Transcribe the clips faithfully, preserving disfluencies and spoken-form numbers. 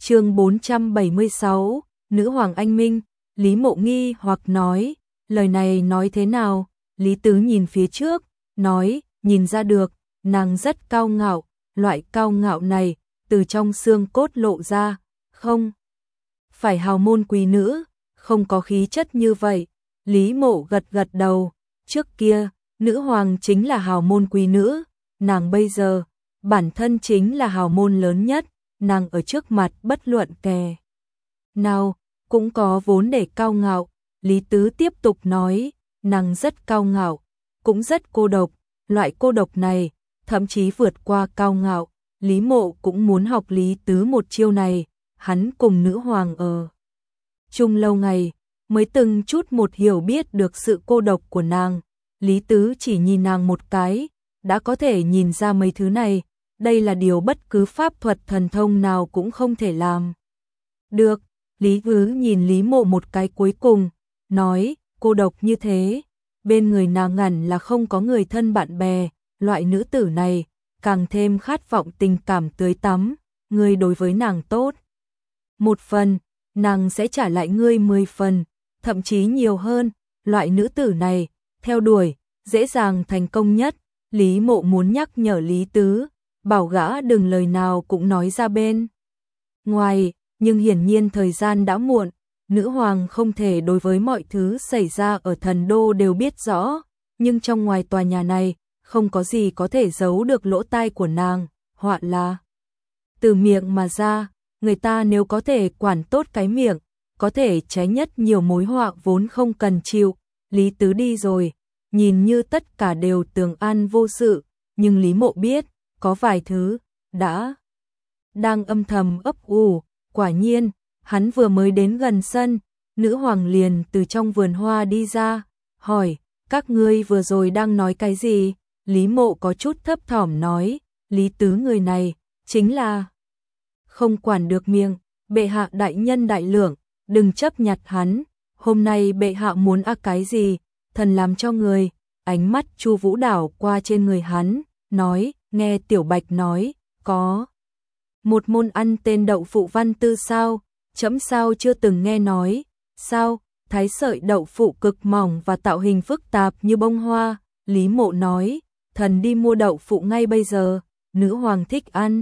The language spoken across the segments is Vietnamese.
Chương bốn trăm bảy mươi sáu, Nữ hoàng anh minh. Lý Mộ nghi hoặc nói, lời này nói thế nào? Lý Tứ nhìn phía trước, nói, nhìn ra được, nàng rất cao ngạo, loại cao ngạo này từ trong xương cốt lộ ra, không phải hào môn quý nữ, không có khí chất như vậy. Lý Mộ gật gật đầu, trước kia, nữ hoàng chính là hào môn quý nữ, nàng bây giờ, bản thân chính là hào môn lớn nhất, nàng ở trước mặt bất luận kẻ nào, cũng có vốn để cao ngạo. Lý Tứ tiếp tục nói, nàng rất cao ngạo, cũng rất cô độc, loại cô độc này, thậm chí vượt qua cao ngạo. Lý Mộ cũng muốn học Lý Tứ một chiêu này, hắn cùng nữ hoàng ở chung lâu ngày, mới từng chút một hiểu biết được sự cô độc của nàng. Lý Tứ chỉ nhìn nàng một cái, đã có thể nhìn ra mấy thứ này, đây là điều bất cứ pháp thuật thần thông nào cũng không thể làm được. Lý Tứ nhìn Lý Mộ một cái cuối cùng, nói, cô độc như thế, bên người nàng hẳn là không có người thân bạn bè, loại nữ tử này, càng thêm khát vọng tình cảm tưới tắm, ngươi đối với nàng tốt một phần, nàng sẽ trả lại ngươi mười phần, thậm chí nhiều hơn, loại nữ tử này, theo đuổi, dễ dàng thành công nhất. Lý Mộ muốn nhắc nhở Lý Tứ, bảo gã đừng lời nào cũng nói ra bên ngoài, nhưng hiển nhiên thời gian đã muộn, nữ hoàng không thể đối với mọi thứ xảy ra ở thần đô đều biết rõ, nhưng trong ngoài tòa nhà này, không có gì có thể giấu được lỗ tai của nàng, họa là từ miệng mà ra, người ta nếu có thể quản tốt cái miệng, có thể tránh nhất nhiều mối họa vốn không cần chịu. Lý Tứ đi rồi, nhìn như tất cả đều tường an vô sự, nhưng Lý Mộ biết, có vài thứ, đã đang âm thầm ấp ủ. Quả nhiên, hắn vừa mới đến gần sân, nữ hoàng liền từ trong vườn hoa đi ra, hỏi, các ngươi vừa rồi đang nói cái gì? Lý Mộ có chút thấp thỏm nói, Lý Tứ người này, chính là không quản được miệng, bệ hạ đại nhân đại lượng, đừng chấp nhặt hắn, hôm nay bệ hạ muốn ác cái gì, thần làm cho người. Ánh mắt Chu Vũ đảo qua trên người hắn, nói, nghe Tiểu Bạch nói, có một môn ăn tên đậu phụ văn tư sao, chấm sao chưa từng nghe nói, sao, thái sợi đậu phụ cực mỏng và tạo hình phức tạp như bông hoa. Lý Mộ nói, thần đi mua đậu phụ ngay bây giờ, nữ hoàng thích ăn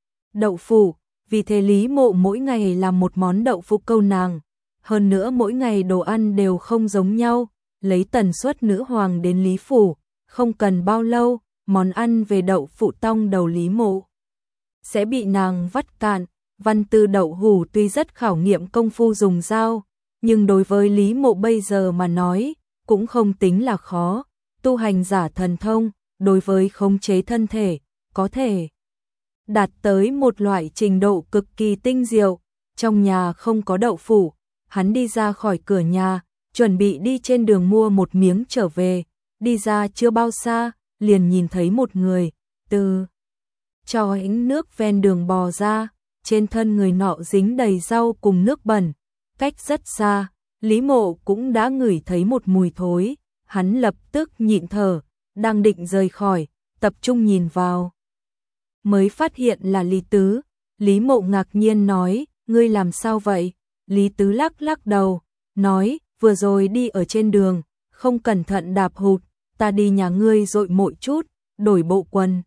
đậu phụ, vì thế Lý Mộ mỗi ngày làm một món đậu phụ câu nàng, hơn nữa mỗi ngày đồ ăn đều không giống nhau, lấy tần suất nữ hoàng đến Lý phủ, không cần bao lâu, món ăn về đậu phụ tong đầu Lý Mộ sẽ bị nàng vắt cạn. Văn tư đậu hủ tuy rất khảo nghiệm công phu dùng dao, nhưng đối với Lý Mộ bây giờ mà nói, cũng không tính là khó. Tu hành giả thần thông, đối với khống chế thân thể, có thể đạt tới một loại trình độ cực kỳ tinh diệu. Trong nhà không có đậu phụ, hắn đi ra khỏi cửa nhà, chuẩn bị đi trên đường mua một miếng trở về, đi ra chưa bao xa, liền nhìn thấy một người, từ cho ánh nước ven đường bò ra, trên thân người nọ dính đầy rau cùng nước bẩn, cách rất xa, Lý Mộ cũng đã ngửi thấy một mùi thối, hắn lập tức nhịn thở, đang định rời khỏi, tập trung nhìn vào, mới phát hiện là Lý Tứ. Lý Mộ ngạc nhiên nói, ngươi làm sao vậy? Lý Tứ lắc lắc đầu, nói, vừa rồi đi ở trên đường, không cẩn thận đạp hụt, ta đi nhà ngươi dội mội chút, đổi bộ quần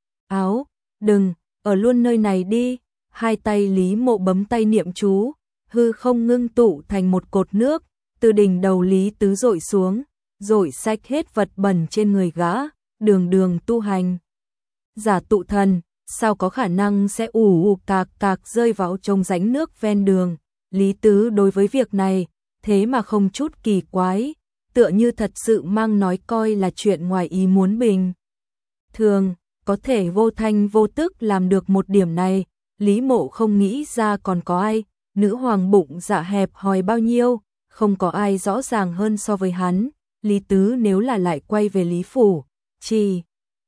áo, đừng, ở luôn nơi này đi. Hai tay Lý Mộ bấm tay niệm chú, hư không ngưng tụ thành một cột nước, từ đỉnh đầu Lý Tứ dội xuống, dội sạch hết vật bẩn trên người gã. Đường đường tu hành giả tụ thần, sao có khả năng sẽ ù ù cạc cạc rơi vào trong rãnh nước ven đường. Lý Tứ đối với việc này, thế mà không chút kỳ quái, tựa như thật sự mang nói coi là chuyện ngoài ý muốn bình thường, có thể vô thanh vô tức làm được một điểm này. Lý Mộ không nghĩ ra còn có ai, nữ hoàng bụng dạ hẹp hòi bao nhiêu, không có ai rõ ràng hơn so với hắn. Lý Tứ nếu là lại quay về Lý phủ, chỉ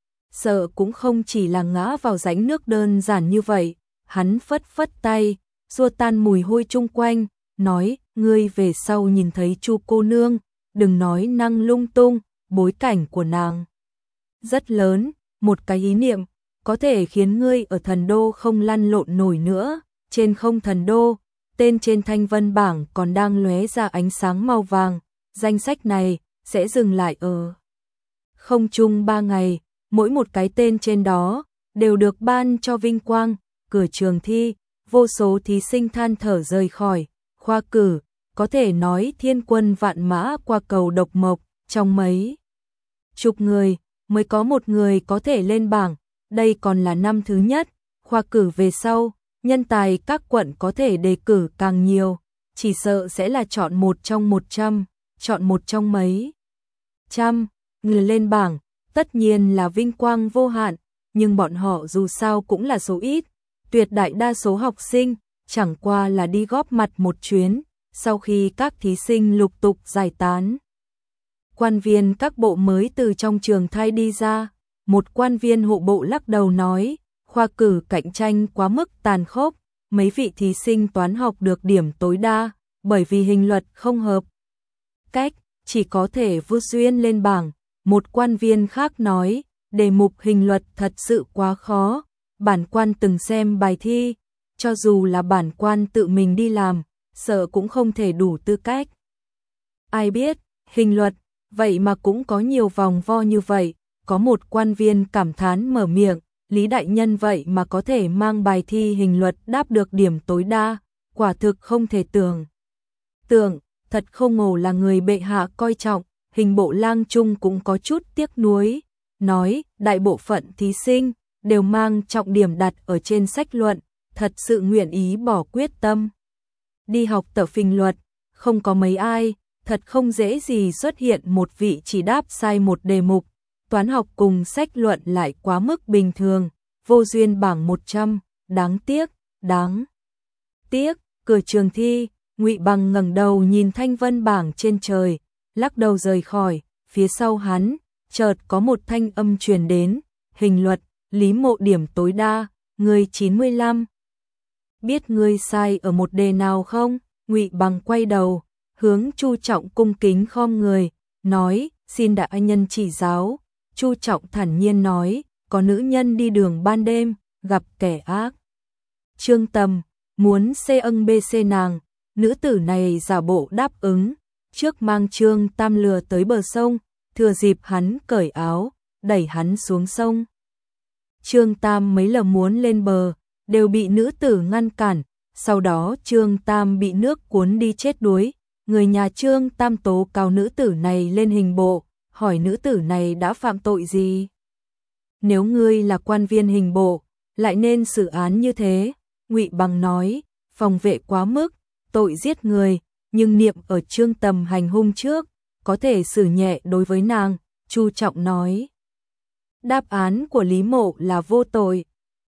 sợ cũng không chỉ là ngã vào rãnh nước đơn giản như vậy. Hắn phất phất tay, xua tan mùi hôi chung quanh, nói, ngươi về sau nhìn thấy Chu cô nương, đừng nói năng lung tung, bối cảnh của nàng rất lớn, một cái ý niệm có thể khiến ngươi ở thần đô không lăn lộn nổi nữa. trên không thần đô, tên trên thanh vân bảng còn đang lóe ra ánh sáng màu vàng, danh sách này sẽ dừng lại ở không trung ba ngày, mỗi một cái tên trên đó đều được ban cho vinh quang. Cửa trường thi, vô số thí sinh than thở rời khỏi khoa cử, có thể nói thiên quân vạn mã qua cầu độc mộc, trong mấy chục người mới có một người có thể lên bảng, đây còn là năm thứ nhất, khoa cử về sau, nhân tài các quận có thể đề cử càng nhiều, chỉ sợ sẽ là chọn một trong một trăm, chọn một trong mấy trăm người lên bảng, tất nhiên là vinh quang vô hạn, nhưng bọn họ dù sao cũng là số ít, tuyệt đại đa số học sinh chẳng qua là đi góp mặt một chuyến, sau khi các thí sinh lục tục giải tán. Quan viên các bộ mới từ trong trường thay đi ra, một quan viên hộ bộ lắc đầu nói, khoa cử cạnh tranh quá mức tàn khốc, mấy vị thí sinh toán học được điểm tối đa, bởi vì hình luật không hợp cách, chỉ có thể vô duyên lên bảng. Một quan viên khác nói, đề mục hình luật thật sự quá khó, bản quan từng xem bài thi, cho dù là bản quan tự mình đi làm, sợ cũng không thể đủ tư cách. Ai biết, hình luật, vậy mà cũng có nhiều vòng vo như vậy, có một quan viên cảm thán mở miệng, Lý đại nhân vậy mà có thể mang bài thi hình luật đáp được điểm tối đa, quả thực không thể tưởng. Tưởng, thật không ngờ là người bệ hạ coi trọng. Hình bộ lang trung cũng có chút tiếc nuối, nói đại bộ phận thí sinh đều mang trọng điểm đặt ở trên sách luận, thật sự nguyện ý bỏ quyết tâm đi học tập hình luật, không có mấy ai, thật không dễ gì xuất hiện một vị chỉ đáp sai một đề mục, toán học cùng sách luận lại quá mức bình thường, vô duyên bảng một trăm, đáng tiếc, đáng tiếc. Cửa trường thi, Ngụy Bằng ngẩng đầu nhìn thanh vân bảng trên trời, lắc đầu rời khỏi, phía sau hắn, chợt có một thanh âm truyền đến, hình luật, Lý Mộ điểm tối đa, ngươi chín mươi lăm. Biết ngươi sai ở một đề nào không? Ngụy Bằng quay đầu, hướng Chu Trọng cung kính khom người, nói, xin đại nhân chỉ giáo. Chu Trọng thản nhiên nói, có nữ nhân đi đường ban đêm, gặp kẻ ác. Trương Tầm, muốn xê âng bê xê nàng, nữ tử này giả bộ đáp ứng. Trước mang Trương Tam lừa tới bờ sông, thừa dịp hắn cởi áo, đẩy hắn xuống sông. Trương Tam mấy lần muốn lên bờ, đều bị nữ tử ngăn cản, sau đó Trương Tam bị nước cuốn đi chết đuối. Người nhà Trương Tam tố cáo nữ tử này lên hình bộ, hỏi nữ tử này đã phạm tội gì? Nếu ngươi là quan viên hình bộ, lại nên xử án như thế. Ngụy Bằng nói, phòng vệ quá mức, tội giết người. Nhưng niệm ở Trương Tầm hành hung trước, có thể xử nhẹ đối với nàng, Chu Trọng nói. Đáp án của Lý Mộ là vô tội,